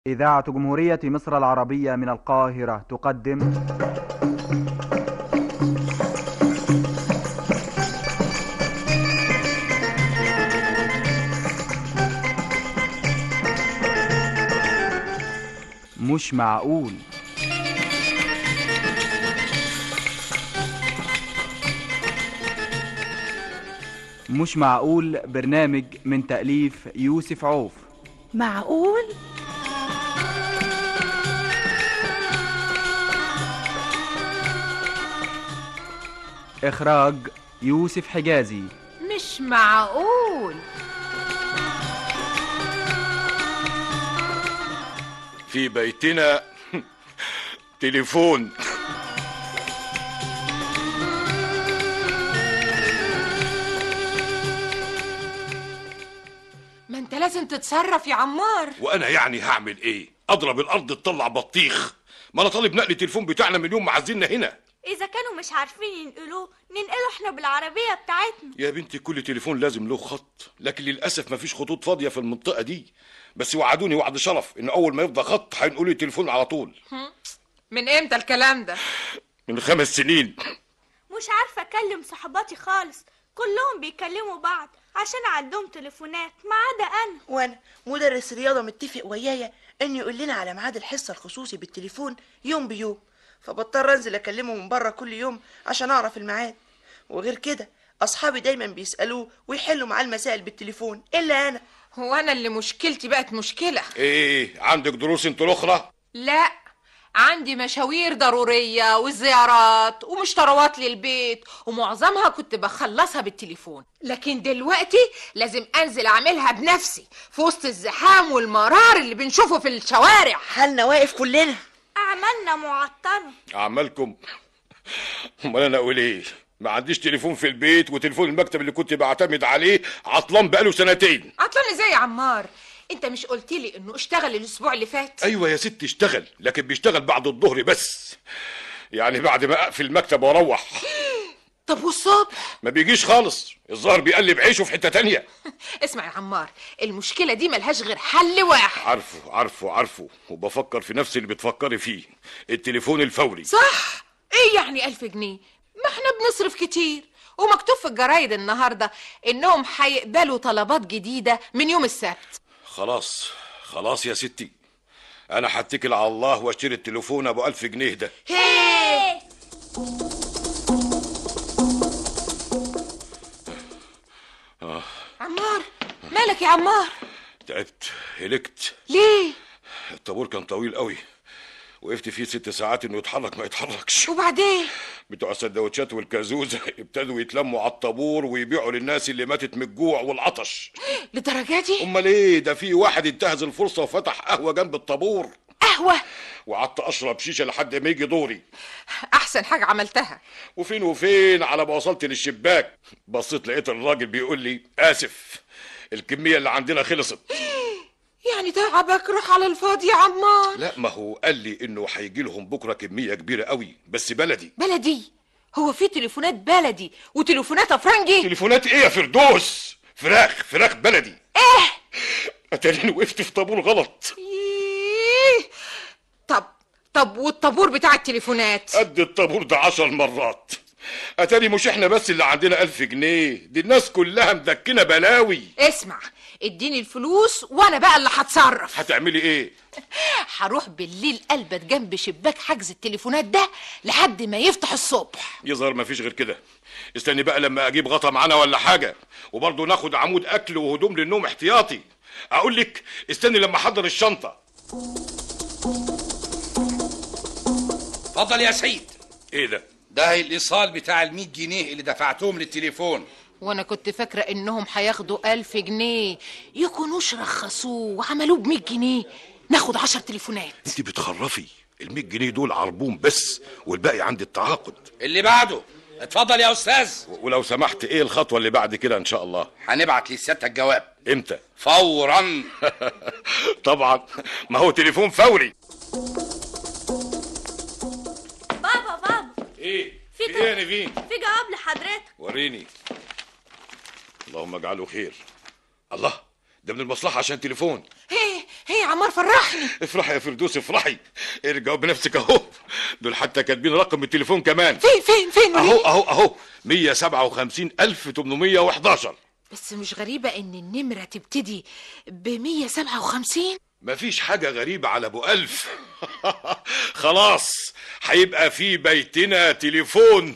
إذاعة جمهورية مصر العربية من القاهرة تقدم مش معقول. مش معقول برنامج من تأليف يوسف عوف. معقول؟ إخراج يوسف حجازي. مش معقول. في بيتنا تليفون. ما انت لازم تتصرف يا عمار. وانا يعني هعمل ايه؟ اضرب الارض تطلع بطيخ؟ ما انا طالب نقل التليفون بتاعنا من يوم ما عزلنا هنا. إذا كانوا مش عارفين ينقلوه ننقله احنا بالعربية بتاعتنا. يا بنتي كل تليفون لازم له خط، لكن للأسف مفيش خطوط فاضية في المنطقة دي. بس وعدوني وعد شرف إن أول ما يفضى خط هينقلوا لي التليفون على طول. من امتى الكلام ده؟ من 5 سنين. مش عارفة أكلم صحباتي خالص، كلهم بيكلموا بعض عشان عندهم تليفونات ما عدا أنا. وانا مدرس رياضه متفق ويايا انه يقول لنا على ميعاد الحصه الخصوصي بالتليفون يوم بيوم، فبضطر انزل اكلمه من بره كل يوم عشان اعرف الميعاد. وغير كده اصحابي دايما بيسالوه ويحلوا معاه المسائل بالتليفون الا انا. هو انا اللي مشكلتي بقت مشكله؟ إيه عندك دروس أنت الأخرى؟ لا، عندي مشاوير ضروريه وزيارات ومشتروات للبيت ومعظمها كنت بخلصها بالتليفون، لكن دلوقتي لازم انزل اعملها بنفسي في وسط الزحام والمرار اللي بنشوفه في الشوارع. حالنا واقف كلنا. أعمالنا معطلة. أعمالكم؟ أمال أنا أقول إيه؟ ما عنديش تليفون في البيت، وتليفون المكتب اللي كنت بعتمد عليه عطلان بقاله 2 سنين. عطلان ازاي يا عمار؟ انت مش قلتلي انه اشتغل الاسبوع اللي فات؟ أيوة يا ستي اشتغل، لكن بيشتغل بعد الظهر بس، يعني بعد ما أقفل المكتب وأروح. طب والصبح؟ ما بيجيش خالص، الظاهر بيقلب عيشه في حتة تانية. اسمع يا عمار، المشكلة دي ملهاش غير حل واحد. عارفه، وبفكر في نفس اللي بتفكري فيه، التليفون الفوري. صح؟ ايه يعني 1000 جنيه؟ ما احنا بنصرف كتير، ومكتوب في الجرايد النهاردة انهم هيقبلوا طلبات جديدة من يوم السبت. خلاص يا ستي، انا هتكل على الله واشتري التليفون ابو 1000 جنيه ده. هيه. عمار، مالك يا عمار؟ تعبت، هلكت. ليه؟ الطابور كان طويل قوي، وقفت فيه 6 ساعات انه يتحرك ما يتحركش. وبعدين؟ بتوع السندوتشات والكازوزة ابتدوا يتلموا على الطابور ويبيعوا للناس اللي ماتت من الجوع والعطش. للدرجة دي؟ امال ايه، ده في واحد انتهز الفرصة وفتح قهوة جنب الطابور. قهوة؟ وقعدت اشرب شيشة لحد ما يجي دوري. احسن حاجة عملتها. وفين على ما وصلت للشباك بصيت لقيت الراجل بيقول لي اسف، الكمية اللي عندنا خلصت. يعني تعبك راح على الفاضي يا عمار؟ لا، ما هو قال لي انه هيجي لهم بكره كميه كبيره قوي بس بلدي. بلدي؟ هو في تليفونات بلدي وتليفونات افرنجي؟ تليفونات ايه يا فردوس؟ فراخ بلدي. ايه؟ اتاريني وقفت في طابور غلط. إيه؟ طب والطابور بتاع التليفونات؟ قد الطابور ده 10 مرات. اتاري مش احنا بس اللي عندنا 1000 جنيه، دي الناس كلها مدكنه بلاوي. اسمع، اديني الفلوس وانا بقى اللي هتصرف. هتعملي ايه؟ هروح بالليل البت جنب شباك حجز التليفونات ده لحد ما يفتح الصبح. يظهر ما فيش غير كده. استني بقى لما اجيب غطا معانا ولا حاجه، وبرضه ناخد عمود اكل وهدوم للنوم احتياطي. اقول لك استني لما احضر الشنطه. اتفضل يا سيد. ايه ده؟ ده الايصال بتاع ال100 جنيه اللي دفعتهم للتليفون. وانا كنت فاكرة انهم هياخدوا 1000 جنيه، يكونوش رخصوه وعملوه ب100 جنيه ناخد 10 تليفونات. انت بتخرفي، ال100 جنيه دول عربون بس، والباقي عند التعاقد. اللي بعده. اتفضل يا استاذ. ولو سمحت ايه الخطوه اللي بعد كده ان شاء الله؟ هنبعت لسيادتك الجواب. امتى؟ فورا. طبعا، ما هو تليفون فوري. بابا ايه في ايه يا نيفين؟ في جواب لحضرتك. وريني. اللهم اجعله خير. الله، ده من المصلحه عشان تليفون. ايه هي يا عمار فرحني. افرحي يا فردوس افرحي. ارجعوا بنفسك اهو. دول حتى كاتبين رقم التليفون كمان. فين اهو 157,811. بس مش غريبة ان النمرة تبتدي ب157؟ مفيش حاجة غريبة على ابو 1000. خلاص هيبقى في بيتنا تليفون.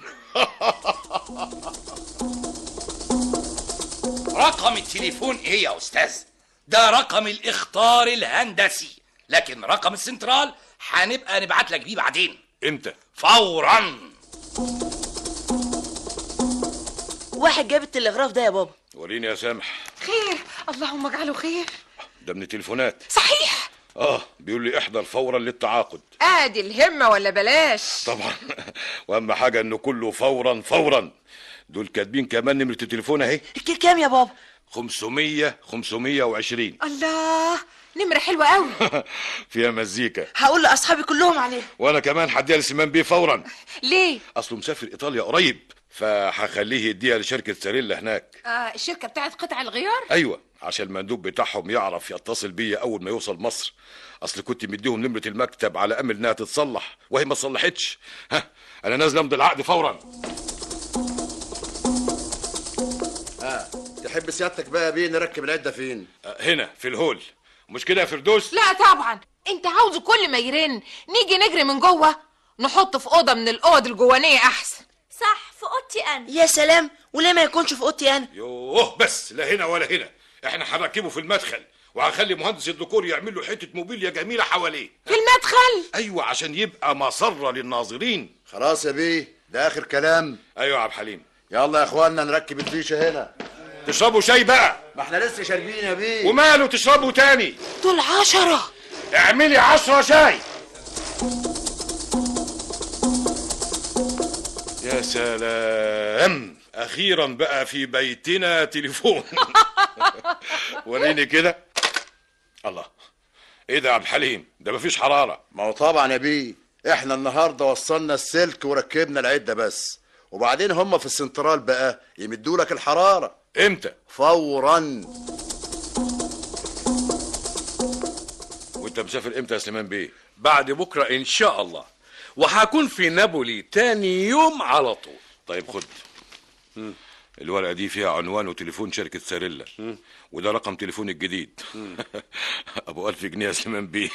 رقم التليفون ايه يا استاذ؟ ده رقم الاخطار الهندسي، لكن رقم السنترال هنبقى نبعت لك بيه بعدين. امتى؟ فورا. واحد جاب التلغراف ده يا بابا. وريني يا سامح. خير، اللهم اجعله خير. ده من التليفونات. صحيح. بيقول لي احضر فورا للتعاقد. ادي الهمة ولا بلاش؟ طبعا. واهم حاجة انه كله فورا. دول كاتبين كمان نمرة التليفون اهي. كام يا بابا؟ 520. الله، نمرة حلوة قوي. فيها مزيكا. هقول لاصحابي كلهم عليه. وانا كمان هديها لسيمان بيه فورا. ليه؟ اصله مسافر ايطاليا قريب، فهخليه يديها لشركة ساريلا هناك. الشركة بتاعت قطع الغيار؟ ايوه، عشان المندوب بتاعهم يعرف يتصل بيا اول ما يوصل مصر. اصل كنت مديهم نمرة المكتب على امل انها تتصلح، وهي ما صلحتش. انا نازل امضي العقد فورا. تحب سيادتك بقى بيه نركب العده فين؟ هنا في الهول، مش كده يا فردوس؟ لا طبعا، انت عاوزه كل ما يرن نيجي نجري من جوه، نحطه في اوضه من الاوض الجوانيه احسن. صح، في اوضتي انا. يا سلام، وليه ما يكونش في اوضتي انا؟ يوه، بس لا هنا ولا هنا. احنا هنركبه في المدخل، وهنخلي مهندس الديكور يعمل له حته موبيليا جميله حواليه. في المدخل؟ ايوه، عشان يبقى مسره للناظرين. خلاص يا بيه، ده اخر كلام. ايوه يا عبد الحليم. يلا يا اخوانا نركب الفيشه هنا. تشربوا شاي بقى؟ ما احنا لسه شاربين يا بيه. وماله تشربوا تاني؟ دول 10. اعملي 10 شاي. يا سلام، اخيرا بقى في بيتنا تليفون. وريني كده. الله، ايه ده يا عبد الحليم؟ ده مفيش حراره. ما هو طبعا يا بيه، احنا النهارده وصلنا السلك وركبنا العده بس، وبعدين هم في السنترال بقى يمدوا لك الحراره. امتى؟ فورا. وانت مسافر امتى يا سليمان بيه؟ بعد بكرة إن شاء الله، وهكون في نابولي تاني يوم على طول. طيب خد الورقة دي، فيها عنوان وتليفون شركة ساريلا، وده رقم تليفون الجديد. ابو 1000 جنيه يا سليمان بيه.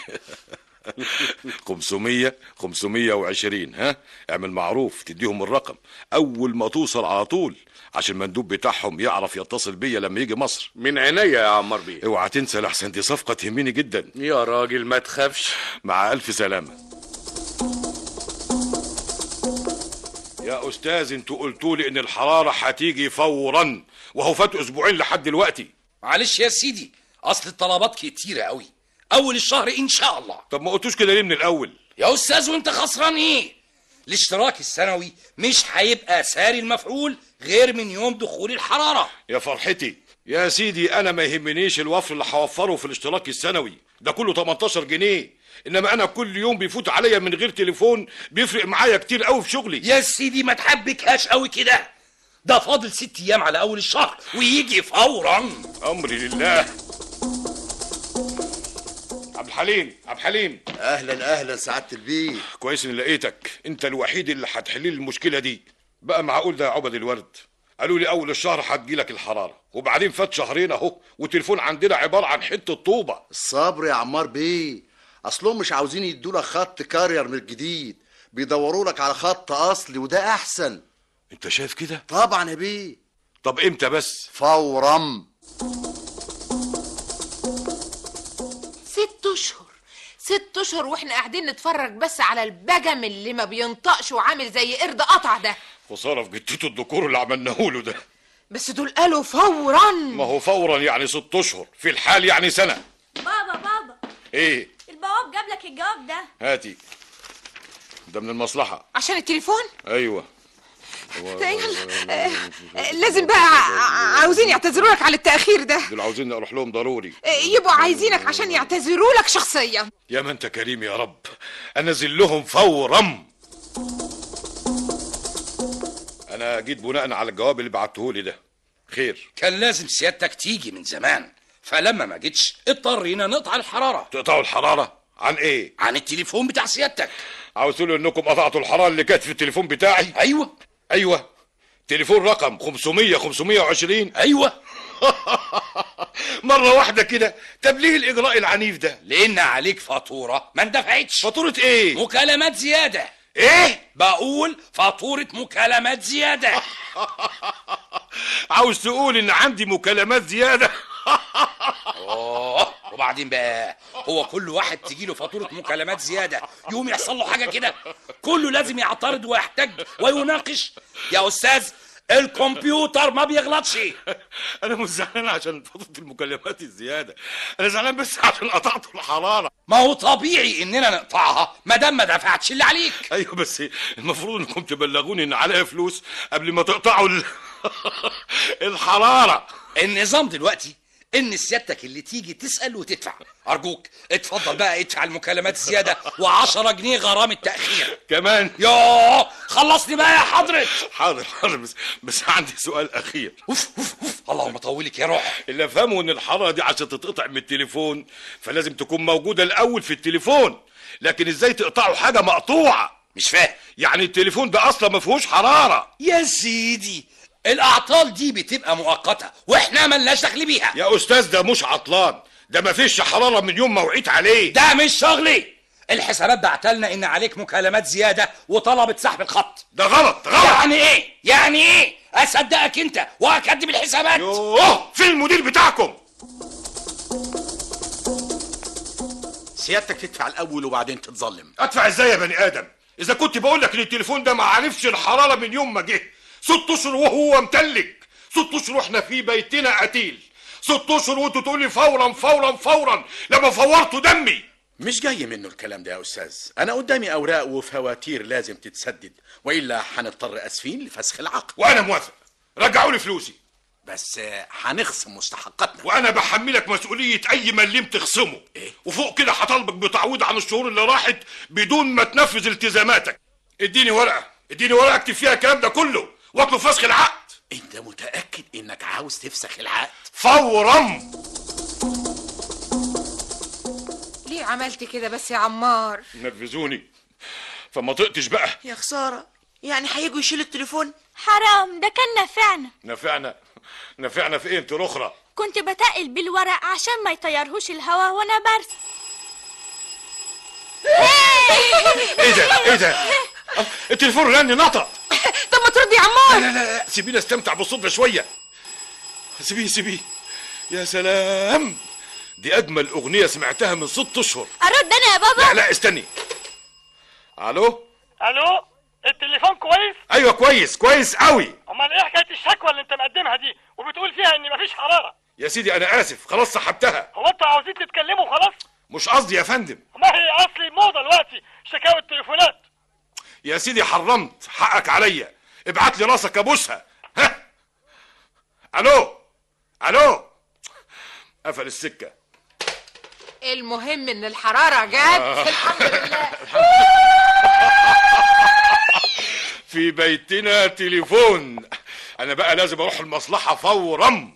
520. اعمل معروف تديهم الرقم اول ما توصل على طول، عشان المندوب بتاعهم يعرف يتصل بيا لما يجي مصر. من عينيا يا عمار بيه. اوعى تنسى، لحسن دي صفقة تهمني جدا. يا راجل ما تخافش. مع الف سلامة. يا استاذ، انتوا قلتولي ان الحرارة هتيجي فورا، وهو فات اسبوعين لحد دلوقتي. معلش يا سيدي، اصل الطلبات كتيرة قوي، اول الشهر ان شاء الله. طب ما قلتوش كده ليه من الاول؟ يا استاذ وانت خسران ايه؟ الاشتراك السنوي مش هيبقى ساري المفعول غير من يوم دخول الحرارة. يا فرحتي يا سيدي، انا ما يهمنيش الوفر اللي هوفره في الاشتراك السنوي، ده كله 18 جنيه، انما انا كل يوم بيفوت عليا من غير تليفون بيفرق معايا كتير قوي في شغلي. يا سيدي ما تحبكهاش قوي كده، ده فاضل 6 ايام على اول الشهر ويجي فورا. امري لله. عبد الحليم. اهلا سعاده البيه. كويس اني لقيتك، انت الوحيد اللي هتحل لي المشكله دي. بقى معقول ده يا عبد الورد؟ قالوا لي اول الشهر هتجيلك الحراره، وبعدين فات شهرين اهو والتليفون عندنا عباره عن حته طوبه. الصبر يا عمار بيه، اصلهم مش عاوزين يدوا لك خط كارير من الجديد، بيدوروا لك على خط اصلي، وده احسن. انت شايف كده؟ طبعا يا بيه. طب امتى بس؟ فورا. 6 اشهر. 6 اشهر واحنا قاعدين نتفرج بس على البجم اللي ما بينطقش وعامل زي قرد قطع ده. خساره في جتته الديكور اللي عملناه له ده. بس دول قالوا فورا. ما هو فورا يعني 6 اشهر، في الحال يعني سنه. بابا ايه؟ البواب جاب لك الجواب ده. هاتي، ده من المصلحه. عشان التليفون؟ ايوه. لازم بقى عاوزين يعتذروا لك على التأخير ده. دول عاوزين اروح لهم ضروري. يبقوا عايزينك عشان يعتذروا لك شخصيا. يا ما انت كريم يا رب، انزل لهم فورا. انا جيت بناء على الجواب اللي بعتهولي ده. خير؟ كان لازم سيادتك تيجي من زمان، فلما ما جتش اضطرينا نقطع الحراره. تقطعوا الحراره عن ايه؟ عن التليفون بتاع سيادتك. عاوز تقولوا انكم قطعتوا الحراره اللي كانت في التليفون بتاعي؟ ايوه تليفون رقم 500 ايوه مره واحده كده. طب ليه الاجراء العنيف ده؟ لان عليك فاتوره ما اندفعتش. فاتوره ايه؟ مكالمات زياده. ايه؟ بقول فاتوره مكالمات زياده. عاوز تقول ان عندي مكالمات زياده؟ وبعدين بقى هو كل واحد تجيله فاتوره مكالمات زياده يقوم يحصل له حاجه كده؟ كله لازم يعترض ويحتج ويناقش. يا استاذ الكمبيوتر ما بيغلطش. انا مش زعلان عشان فاتوره المكالمات الزياده، انا زعلان بس عشان قطعتوا الحراره. ما هو طبيعي اننا نقطعها ما دام ما دفعتش اللي عليك. ايوه بس المفروض انكم تبلغوني ان عليا فلوس قبل ما تقطعوا الحراره. النظام دلوقتي ان سيادتك اللي تيجي تسال وتدفع. ارجوك اتفضل بقى ادفع المكالمات زياده و10 جنيه غرامه تاخير كمان. يوه خلصني بقى يا حضرة. حاضر بس عندي سؤال اخير. اللهم طولك يا روح. اللي افهمه ان الحراره دي عشان تتقطع من التليفون فلازم تكون موجوده الاول في التليفون، لكن ازاي تقطعوا حاجه مقطوعه؟ مش فاهم. يعني التليفون ده اصلا ما فيهوش حراره. يا سيدي الاعطال دي بتبقى مؤقته واحنا ملناش دخل بيها. يا استاذ ده مش عطلان، ده ما فيش حراره من يوم ما وعيت عليه. ده مش شغلي. الحسابات بعتلنا ان عليك مكالمات زياده وطلبت سحب الخط. ده غلط. يعني ايه اصدقك انت واكدب الحسابات؟ يوه فين المدير بتاعكم؟ سيادتك تدفع الاول وبعدين تتظلم. ادفع ازاي يا بني ادم اذا كنت بقول لك ان التليفون ده ما عرفش الحراره من يوم ما جه؟ 6 اشهر وهو متلج، 6 اشهر واحنا في بيتنا قتيل، 6 اشهر وانتوا تقول لي فورا لما فورتوا دمي. مش جاي منه الكلام ده يا استاذ. انا قدامي اوراق وفواتير لازم تتسدد والا هنضطر اسفين لفسخ العقد. وانا موافق، رجعوا لي فلوسي. بس هنخصم مستحقاتنا. وانا بحملك مسؤوليه اي مليم تخصمه. إيه؟ وفوق كده هطالبك بتعويض عن الشهور اللي راحت بدون ما تنفذ التزاماتك. اديني ورقه اكتب فيها الكلام ده كله واطلب فسخ العقد. انت متاكد انك عاوز تفسخ العقد؟ فورا. ليه عملت كده بس يا عمار؟ نرفزوني فما طقتش بقى. يا خساره، يعني هيجوا يشيلوا التليفون؟ حرام، ده كان نافعنا. نفعنا في ايه انت رخرة؟ كنت بتقل بالورق عشان ما يطيرهوش الهوا وانا برسم. ايه ده التليفون رن نطق. طب ما ترد يا عمار. لا سيبيني استمتع بالصوت ده شويه. سيبيه. يا سلام، دي اجمل اغنيه سمعتها من 6 اشهر. ارد انا يا بابا؟ لا استني. الو التليفون كويس؟ ايوه كويس قوي. امال ايه حكايه الشكوى اللي انت مقدمها دي وبتقول فيها ان مفيش حراره؟ يا سيدي انا اسف، خلاص سحبتها. هو انتوا عاوزين تتكلموا خلاص؟ مش قصدي يا فندم. ما هي اصلي موضه دلوقتي شكاوى التليفونات. يا سيدي حرمت حقك عليا، ابعت لي راسك ابوسها. ها الو قفل السكه. المهم ان الحراره جت. الحمد لله. في بيتنا تليفون. انا بقى لازم اروح المصلحه فورا.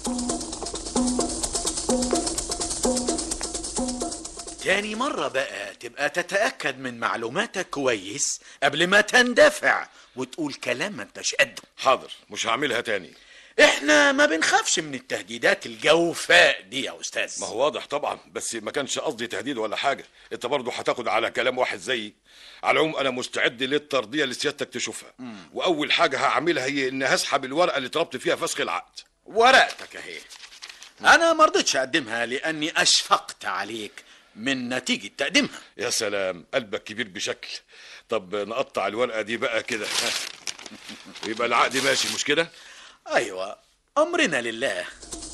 تاني مرة بقى تبقى تتأكد من معلوماتك كويس قبل ما تندفع وتقول كلام ما انتش قده. حاضر، مش هعملها تاني. احنا ما بنخافش من التهديدات الجوفاء دي يا استاذ. ما هو واضح طبعا، بس ما كانش قصدي تهديد ولا حاجه. انت برضه هتاخد على كلام واحد زيي. على العموم انا مستعد للترضيه اللي سيادتك تشوفها. واول حاجه هعملها هي ان هسحب الورقه اللي طلبت فيها فسخ العقد. ورقتك اهي. انا ما رضيتش اقدمها لاني اشفقت عليك من نتيجة تقديمها. يا سلام، قلبك كبير بشكل. طب نقطع الورقة دي بقى كده ويبقى العقد ماشي، مش كده؟ ايوه، امرنا لله.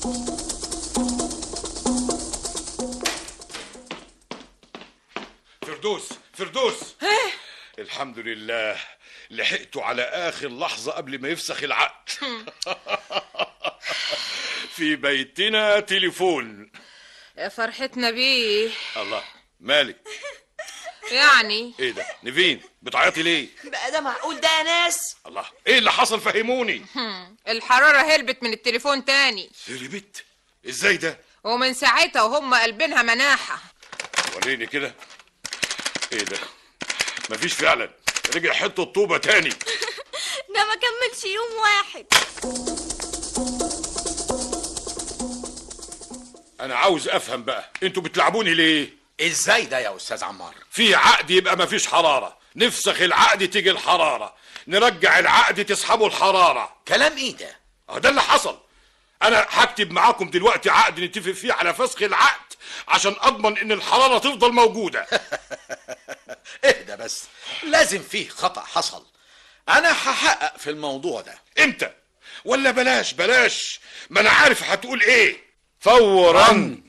فردوس الحمد لله لحقته على اخر لحظة قبل ما يفسخ العقد. في بيتنا تليفون. يا فرحتنا بيه. الله، مالك؟ يعني ايه ده نيفين بتعيطي ليه؟ بقى ده معقول ده يا ناس؟ الله، ايه اللي حصل؟ فهموني. الحراره هربت من التليفون تاني. هربت ازاي ده؟ ومن ساعتها وهم قلبينها مناحة. وريني كده. ايه ده؟ مفيش فعلا، رجع حته الطوبه تاني. ده ما كملش يوم واحد. انا عاوز افهم بقى، انتوا بتلعبوني ليه؟ ازاي ده يا استاذ عمار؟ في عقد يبقى مفيش حراره، نفسخ العقد تيجي الحراره، نرجع العقد تسحبوا الحراره. كلام ايه ده؟ ده اللي حصل. انا هكتب معاكم دلوقتي عقد نتفق فيه على فسخ العقد عشان اضمن ان الحراره تفضل موجوده. اهدى بس، لازم فيه خطأ حصل. انا هحقق في الموضوع ده. امتى؟ ولا بلاش، ما انا عارف هتقول ايه. فورا.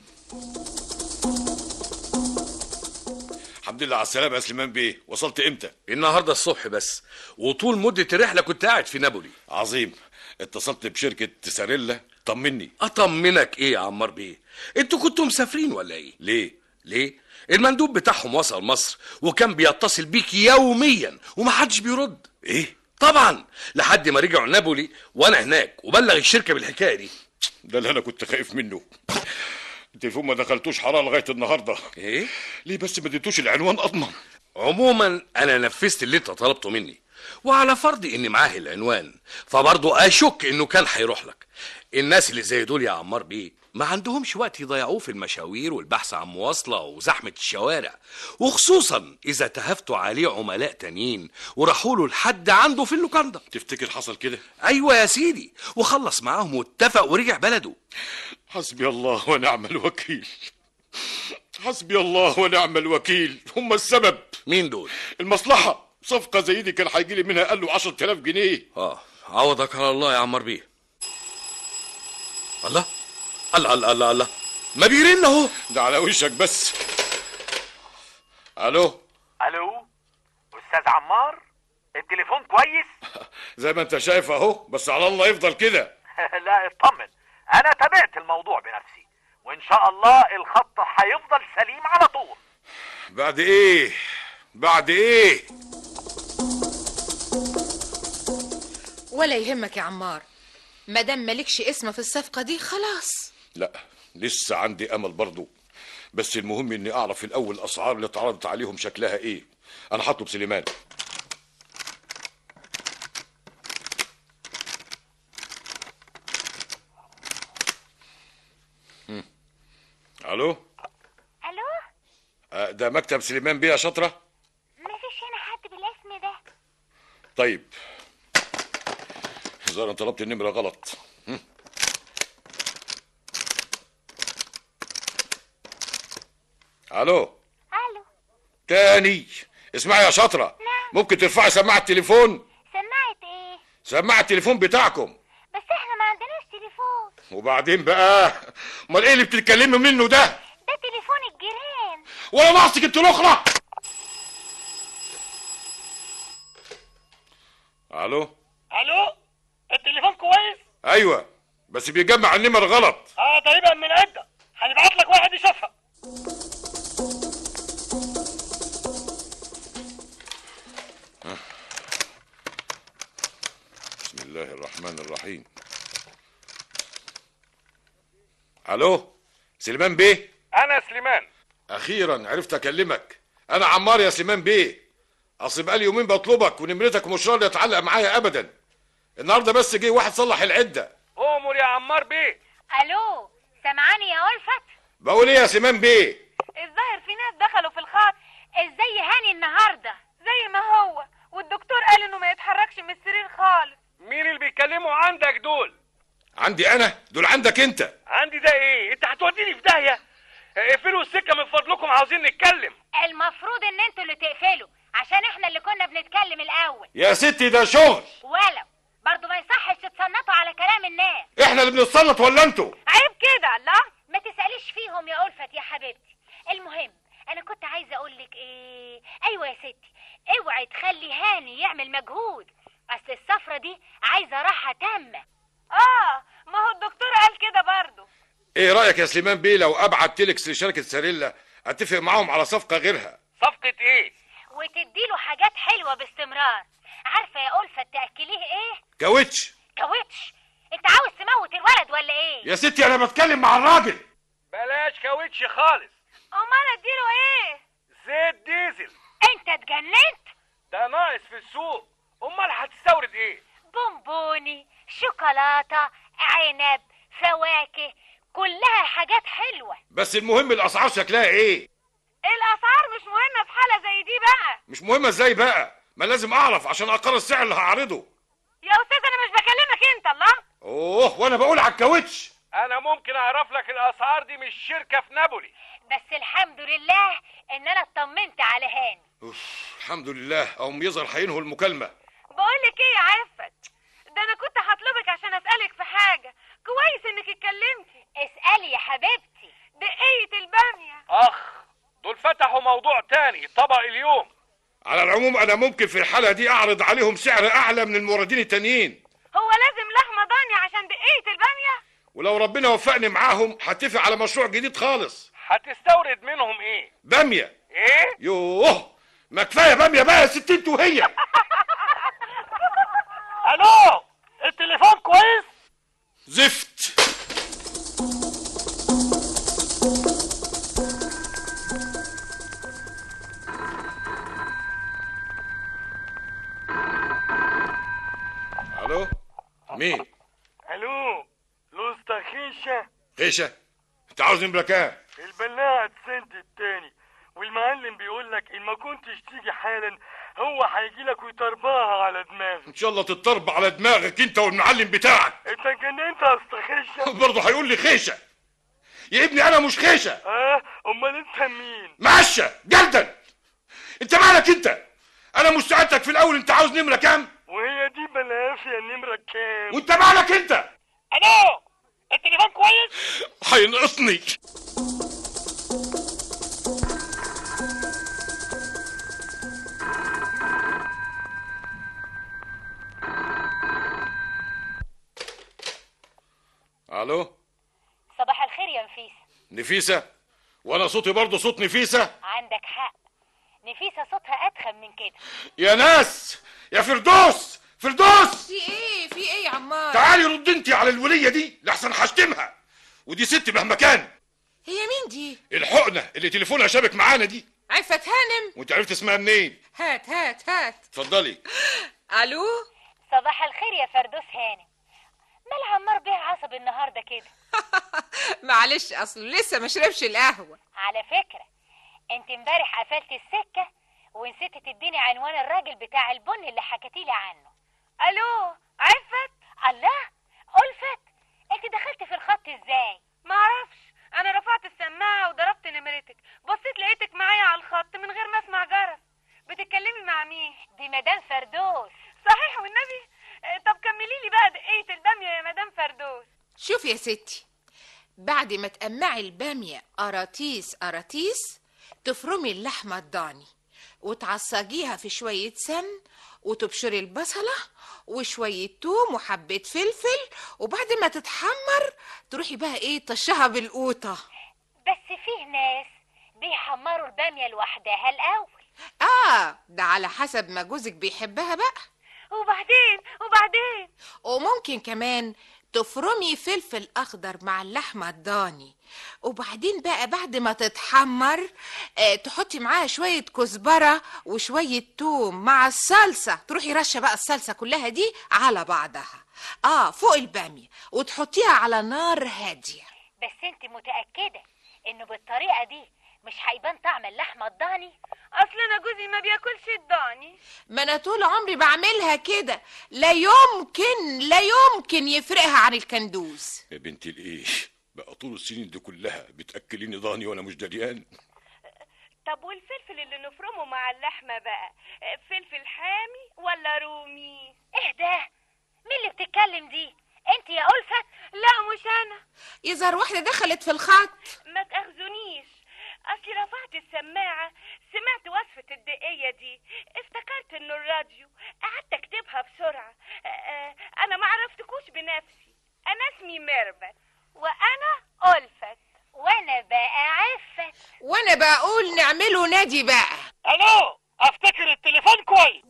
الحمد لله على السلامه يا سليمان بيه. وصلت امتى؟ النهارده الصبح بس، وطول مده الرحله كنت قاعد في نابولي. عظيم. اتصلت بشركه ساريلا، طمني. اطمنك ايه يا عمار بيه؟ انتوا كنتوا مسافرين ولا ايه؟ ليه؟ المندوب بتاعهم وصل مصر وكان بيتصل بيك يوميا ومحدش بيرد. ايه؟ طبعا لحد ما رجعوا نابولي وانا هناك وبلغ الشركه بالحكايه دي. ده اللي انا كنت خايف منه. التليفون ما دخلتوش حراره لغايه النهارده. ايه؟ ليه بس ما اديتوش العنوان اضمن؟ عموما انا نفذت اللي انت طلبته مني، وعلى فرض ان معاه العنوان فبرضه اشك انه كان هيروح لك. الناس اللي زي دول يا عمار بيه ما عندهمش وقت يضيعوه في المشاوير والبحث عن مواصله وزحمه الشوارع، وخصوصا اذا تهفتوا عليه عملاء تانيين وراحوا له لحد عنده في اللوكاندا. تفتكر حصل كده؟ ايوه يا سيدي، وخلص معاهم واتفق ورجع بلده. حسبي الله ونعم الوكيل. حسبي الله ونعم الوكيل. هم السبب. مين دول؟ المصلحه. صفقه زي دي كان هيجي لي منها قال له 10000 جنيه. عوضك على الله يا عمار بيه. الله الله الله الله الله، ما بيرن اهو. ده على وشك بس. الو استاذ عمار، التليفون كويس؟ زي ما انت شايف اهو، بس على الله يفضل كده. لا اطمن، انا تابعت الموضوع بنفسي وان شاء الله الخط هيفضل سليم على طول. بعد ايه؟ ولا يهمك يا عمار، مادام مالكش اسم في الصفقة دي خلاص. لا لسه عندي امل برضو، بس المهم اني اعرف الاول الاسعار اللي اتعرضت عليهم شكلها ايه. انا هطلب سليمان. الو. ده مكتب سليمان بيه يا شاطره؟ مفيش هنا حد بالاسم ده. طيب ظاهر انا طلبت النمره غلط. الو تاني. اسمعي يا شاطره. نعم. ممكن ترفعي سماعه التليفون؟ سماعة ايه؟ سماعه التليفون بتاعكم. بس احنا ما عندناش تليفون. وبعدين بقى، امال ايه اللي بتتكلمي منه ده؟ ده تليفون الجيران. ولا ناقصك انت الاخرى. الو التليفون كويس؟ ايوه بس بيجمع النمر غلط. تقريبا من عده، هنبعت لك واحد يشوفها. بسم الله الرحمن الرحيم. الو سليمان بيه؟ انا سليمان. اخيرا عرفت اكلمك. انا عمار يا سليمان بيه. اصل بقالي يومين بطلبك ونمرتك مش راضيه تتعلق معايا ابدا. النهارده بس جه واحد صلح العده. امر يا عمار بيه. الو سامعاني يا ألفت؟ بقول ايه يا سليمان بيه؟ الظاهر في ناس دخلوا في الخط. ازاي هاني النهارده؟ زي ما هو، والدكتور قال انه ما يتحركش من السرير خالص. مين اللي بيتكلموا عندك دول؟ عندي انا؟ دول عندك انت. عندي ده ايه؟ انت هتوديني في داهيه. اقفلوا السكه من فضلكم، عاوزين نتكلم. المفروض ان انتوا اللي تقفلوا عشان احنا اللي كنا بنتكلم الاول. يا ستي ده شغل. ولو برضه ما يصحش تتصنطوا على كلام الناس. احنا اللي بنتصنط ولا انتوا؟ عيب كده. الله، ما تسأليش فيهم يا ألفت يا حبيبتي. المهم انا كنت عايزه اقول لك ايه. ايوه يا ستي، اوعي تخلي هاني يعمل مجهود، اصل السفره دي عايزه راحه تامه. ما هو الدكتور قال كده برضه. ايه رايك يا سليمان بيه لو ابعت تيلكس لشركه ساريلا اتفق معاهم على صفقه غيرها؟ صفقه ايه؟ وتديله حاجات حلوه باستمرار. عارفه يا ألفت تاكليه ايه؟ كاوتش. كاوتش؟ انت عاوز تموت الولد ولا ايه؟ يا ستي انا بتكلم مع الراجل. بلاش كاوتش خالص. امال اديله ايه؟ زيت ديزل. انت اتجننت؟ ده ناقص في السوق، امال هتستورد ايه؟ بونبوني، شوكولاتة، عنب، فواكه، كلها حاجات حلوة. بس المهم الاسعار شكلها ايه؟ الاسعار مش مهمة في حالة زي دي بقى. مش مهمه ازاي بقى؟ ما لازم اعرف عشان اقرر السعر اللي هعرضه. يا استاذ انا مش بكلمك انت. الله. اوه وانا بقول على الكاوتش. انا ممكن اعرف لك الاسعار دي من الشركه في نابولي. بس الحمد لله ان انا اطمنت على هاني. الحمد لله. اقوم يظهر هينهوا المكالمه. بقول لك ايه يا عفت، ده انا كنت هطلبك عشان اسالك في حاجه. كويس انك اتكلمتي. اسالي يا حبيبتي. دقية الباميه. دول فتحوا موضوع تاني، طبق اليوم. على العموم انا ممكن في الحاله دي اعرض عليهم سعر اعلى من الموردين التانيين. هو لازم لحمه ضاني عشان دقية الباميه؟ ولو ربنا وفقني معاهم هتفق على مشروع جديد خالص. هتستورد منهم ايه؟ باميه. ايه؟ يوه ما كفايه باميه بقى يا ست انت وهي. الو، التليفون كويس؟ زفت. الو مين؟ الو لوستا خيشه. خيشه؟ انت عاوز نمره كام؟ البلاعة سنت التاني، والمعلم بيقول لك ان ما كنتش تيجي حالا هو هيجي لك ويطرباها على دماغك. ان شاء الله تتطرب على دماغك انت والمعلم بتاعك. انت اتجننت يا اسطى خيشه؟ برضه هيقول لي خيشه. يا ابني انا مش خيشه. امال انت مين؟ معشه جلدا. انت مالك انت؟ انا مش ساعدتك في الاول انت عاوز نمره كام؟ وهي دي بلافيا النمره كام؟ وانت مالك انت؟ الو، التليفون كويس؟ هينقصني. الو صباح الخير يا نفيسة. نفيسة؟ وانا صوتي برضه صوت نفيسة؟ عندك حق، نفيسة صوتها اتخن من كده. يا ناس يا فردوس، فردوس في ايه يا عمار؟ تعالي رد انت على الولية دي لحسن هشتمها. ودي ست مهما كان. هي مين دي؟ الحقنة اللي تليفونها شابك معانا دي. عفت هانم. وانت عرفت اسمها منين؟ هات اتفضلي. الو صباح الخير يا فردوس هانم. مال عمار بيه عصب النهارده كده؟ معلش اصله لسه ما شربش القهوه. على فكره انت امبارح قفلت السكه ونسيت تديني عنوان الراجل بتاع البن اللي حكيتيلي عنه. الو عفت. الله، ألفت انت دخلت في الخط ازاي؟ معرفش، انا رفعت السماعه وضربت نمرتك، بصيت لقيتك معايا على الخط من غير ما اسمع جرس. بتتكلمي مع مين؟ دي مدام فردوس. صحيح والنبي. طب كملي لي بقى دقية الباميه يا مدام فردوس. شوف يا ستي، بعد ما تقمعي الباميه قراطيس قراطيس تفرمي اللحمه الضاني وتعصجيها في شويه سمن وتبشري البصله وشويه توم وحبه فلفل، وبعد ما تتحمر تروحي بقى ايه طشها بالقوطه. بس فيه ناس بيحمروا الباميه لوحدها الاول. ده على حسب ما جوزك بيحبها بقى. وبعدين وممكن كمان تفرمي فلفل اخضر مع اللحمه الضاني، وبعدين بقى بعد ما تتحمر تحطي معاها شويه كزبره وشويه توم مع الصلصه، تروحي رشه بقى الصلصه كلها دي على بعضها فوق الباميه وتحطيها على نار هاديه. بس انت متاكده انه بالطريقه دي مش هيبان طعم اللحمه الضاني؟ اصل انا جوزي ما بياكلش الضاني. ما انا طول عمري بعملها كده، لا يمكن يفرقها عن الكندوز. يا بنتي الايه بقى طول السنين دي كلها بتاكليني ضاني وانا مش دريان. طب والفلفل اللي نفرمه مع اللحمه بقى فلفل حامي ولا رومي؟ ايه ده؟ مين اللي بتتكلم دي؟ انت يا ألفت؟ لا مش انا. يظهر واحدة دخلت في الخط. ما تاخذونيش، اصلي رفعت السماعه سمعت وصفه الدقيه دي افتكرت انه الراديو، قعدت اكتبها بسرعه. انا ما عرفتكوش بنفسي، انا اسمي ميرفت وانا ألفت. وانا بقى عفت. وانا بقول نعمله نادي بقى. الو، افتكر التليفون كويس.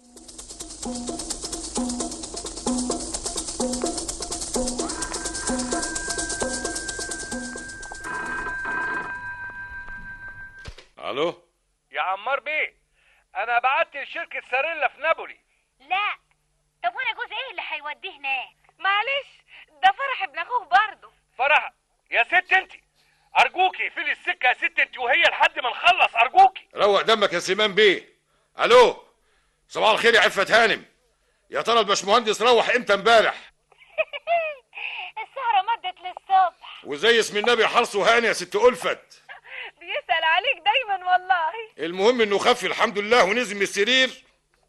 الو يا عمار بيه، انا بعت لشركه ساريلا في نابولي. لا. طب وانا جوز ايه اللي هيوديه هناك؟ معلش، ده فرح ابن اخوه برضه. فرح يا ست انت، ارجوكي اقفلي السكه يا ست انت وهي لحد ما نخلص ارجوكي. روق دمك يا سليمان بيه. الو، صباح الخير يا عفة هانم. يا ترى الباشمهندس روح امتى امبارح؟ السهرة مدت للصبح. وزي اسم النبي حرصه هاني يا ست ألفت. بيسأل عليك دايما والله. المهم انه خف الحمد لله ونزل من السرير.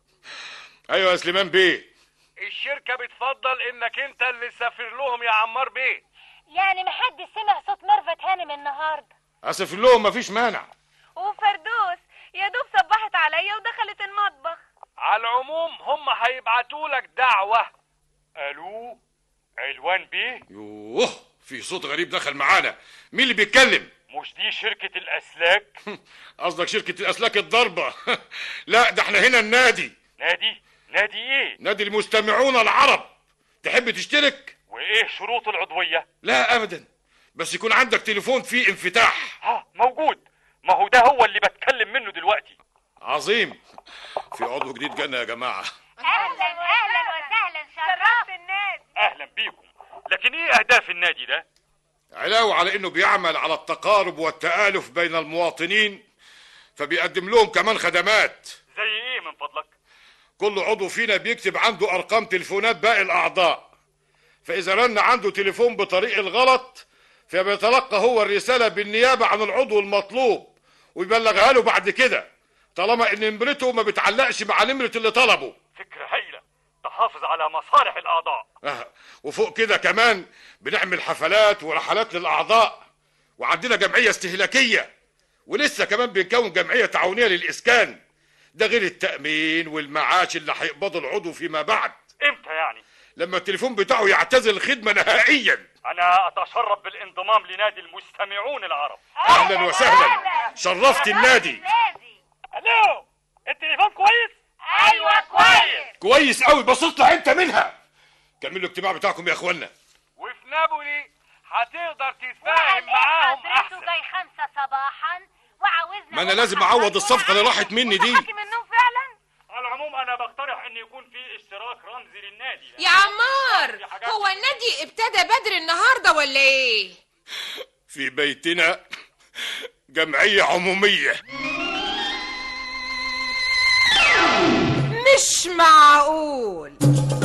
ايوه يا سليمان بيه. الشركه بتفضل انك انت اللي تسافر لهم يا عمار بيه. يعني محدش سمع صوت ميرفت هانم النهارده؟ اسافر لهم مفيش مانع. وفردوس يا دوب صبحت عليا ودخلت المطبخ. على العموم هم هيبعتوا لك دعوه. الو، علوان بيه. يوه، في صوت غريب دخل معانا. مين اللي بيتكلم؟ مش دي شركه الاسلاك؟ قصدك شركه الاسلاك الضربه؟ لا، ده احنا هنا النادي. نادي ايه؟ نادي المستمعون العرب. تحب تشترك؟ وايه شروط العضويه؟ لا ابدا، بس يكون عندك تليفون فيه انفتاح. موجود. ما هو ده هو اللي بتكلم منه دلوقتي. عظيم. في عضو جديد جانا يا جماعه. اهلا وسهلا، شرفت النادي. اهلا بيكم. لكن ايه اهداف النادي ده؟ علاوه على انه بيعمل على التقارب والتآلف بين المواطنين، فبيقدم لهم كمان خدمات. زي ايه من فضلك؟ كل عضو فينا بيكتب عنده ارقام تليفونات باقي الاعضاء، فاذا رن عنده تليفون بطريق الغلط فبيتلقى هو الرساله بالنيابه عن العضو المطلوب ويبلغها له بعد كده، طالما ان نمرته ما بتعلقش مع نمره اللي طلبه. فكره هايله تحافظ على مصالح الاعضاء. وفوق كده كمان بنعمل حفلات ورحلات للاعضاء، وعندنا جمعيه استهلاكيه، ولسه كمان بنكون جمعيه تعاونيه للاسكان. ده غير التامين والمعاش اللي هيقبضه العضو فيما بعد. امتى يعني؟ لما التليفون بتاعه يعتزل الخدمه نهائيا. انا اتشرف بالانضمام لنادي المستمعون العرب. اهلا وسهلا، شرفت النادي. الو، التليفون كويس؟ ايوه كويس. كويس قوي، بس اطلع انت منها. كملوا الاجتماع بتاعكم يا اخوانا. وفي نابولي هتقدر تتفاهم معاهم احسن. جاي 5 صباحا وعاوزنا. ما انا لازم اعوض الصفقه اللي راحت مني دي. حكي منهم فعلا. على العموم انا بقترح ان يكون في اشتراك رمزي للنادي. يا عمار، هو النادي ابتدى بدري النهارده ولا ايه؟ في بيتنا جمعيه عموميه. مش معقول.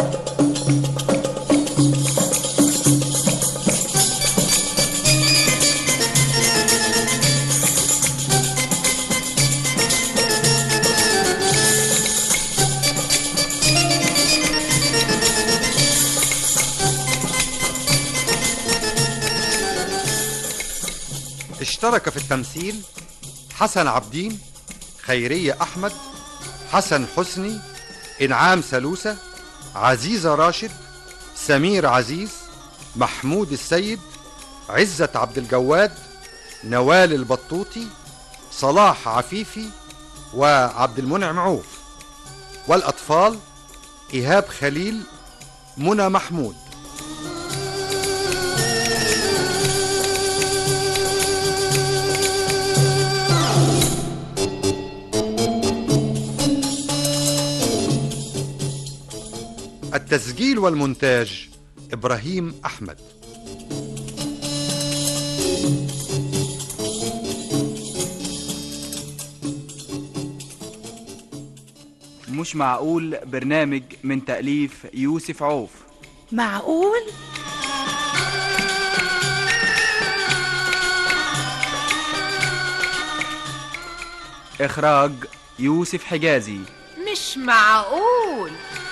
اشترك في التمثيل حسن عبدين، خيرية أحمد، حسن حسني، إنعام سلوسة، عزيزة راشد، سمير عزيز، محمود السيد، عزت عبد الجواد، نوال البطوطي، صلاح عفيفي، وعبد المنعم عوف. والأطفال إيهاب خليل، منى محمود. التسجيل والمونتاج إبراهيم أحمد. مش معقول برنامج من تأليف يوسف عوف. معقول؟ إخراج يوسف حجازي. مش معقول.